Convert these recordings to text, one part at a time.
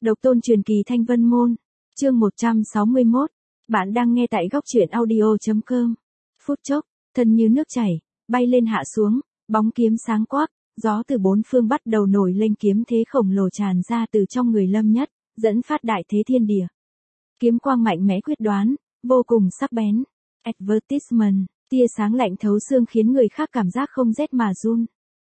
Độc tôn truyền kỳ Thanh Vân Môn. Chương 161. Bạn đang nghe tại góc truyện audio.com. Phút chốc, thân như nước chảy, bay lên hạ xuống, bóng kiếm sáng quắc, gió từ bốn phương bắt đầu nổi lên, kiếm thế khổng lồ tràn ra từ trong người Lâm Nhất, dẫn phát đại thế thiên địa. Kiếm quang mạnh mẽ quyết đoán, vô cùng sắc bén. Advertisement, tia sáng lạnh thấu xương khiến người khác cảm giác không rét mà run.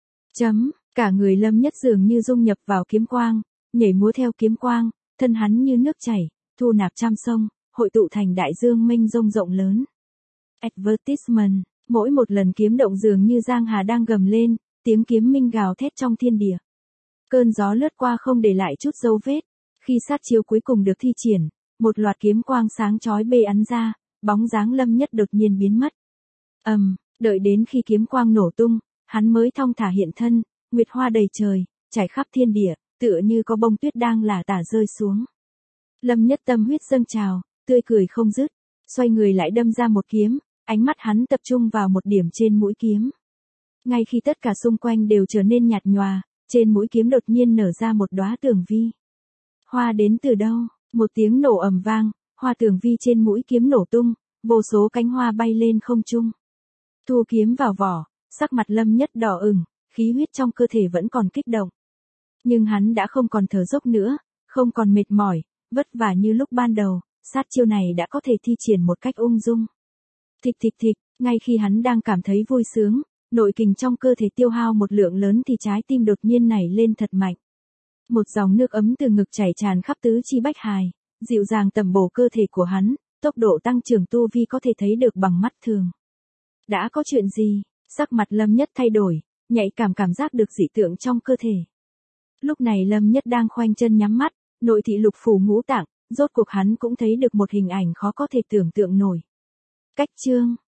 Cả người Lâm Nhất dường như dung nhập vào kiếm quang, nhảy múa theo kiếm quang, thân hắn như nước chảy, thu nạp trăm sông, hội tụ thành đại dương mênh mông rộng lớn. Advertisement, mỗi một lần kiếm động dường như giang hà đang gầm lên, tiếng kiếm minh gào thét trong thiên địa. Cơn gió lướt qua không để lại chút dấu vết, khi sát chiêu cuối cùng được thi triển, một loạt kiếm quang sáng chói bê ắn ra, bóng dáng Lâm Nhất đột nhiên biến mất. Đợi đến khi kiếm quang nổ tung, hắn mới thong thả hiện thân, nguyệt hoa đầy trời, trải khắp thiên địa, tựa như có bông tuyết đang lả tả rơi xuống. Lâm Nhất tâm huyết dâng trào, tươi cười không dứt, xoay người lại đâm ra một kiếm, ánh mắt hắn tập trung vào một điểm trên mũi kiếm. Ngay khi tất cả xung quanh đều trở nên nhạt nhòa, trên mũi kiếm đột nhiên nở ra một đóa tường vi. Hoa đến từ đâu? Một tiếng nổ ầm vang, hoa tường vi trên mũi kiếm nổ tung, vô số cánh hoa bay lên không trung. Thu kiếm vào vỏ, sắc mặt Lâm Nhất đỏ ửng, khí huyết trong cơ thể vẫn còn kích động. Nhưng hắn đã không còn thở dốc nữa, không còn mệt mỏi, vất vả như lúc ban đầu, sát chiêu này đã có thể thi triển một cách ung dung. Thịch thịch thịch, ngay khi hắn đang cảm thấy vui sướng, nội kình trong cơ thể tiêu hao một lượng lớn thì trái tim đột nhiên nảy lên thật mạnh. Một dòng nước ấm từ ngực chảy tràn khắp tứ chi bách hài, dịu dàng tẩm bổ cơ thể của hắn, tốc độ tăng trưởng tu vi có thể thấy được bằng mắt thường. Đã có chuyện gì? Sắc mặt Lâm Nhất thay đổi, nhạy cảm giác được dị tượng trong cơ thể. Lúc này Lâm Nhất đang khoanh chân nhắm mắt, nội thị lục phủ ngũ tạng, rốt cuộc hắn cũng thấy được một hình ảnh khó có thể tưởng tượng nổi. Cách chương,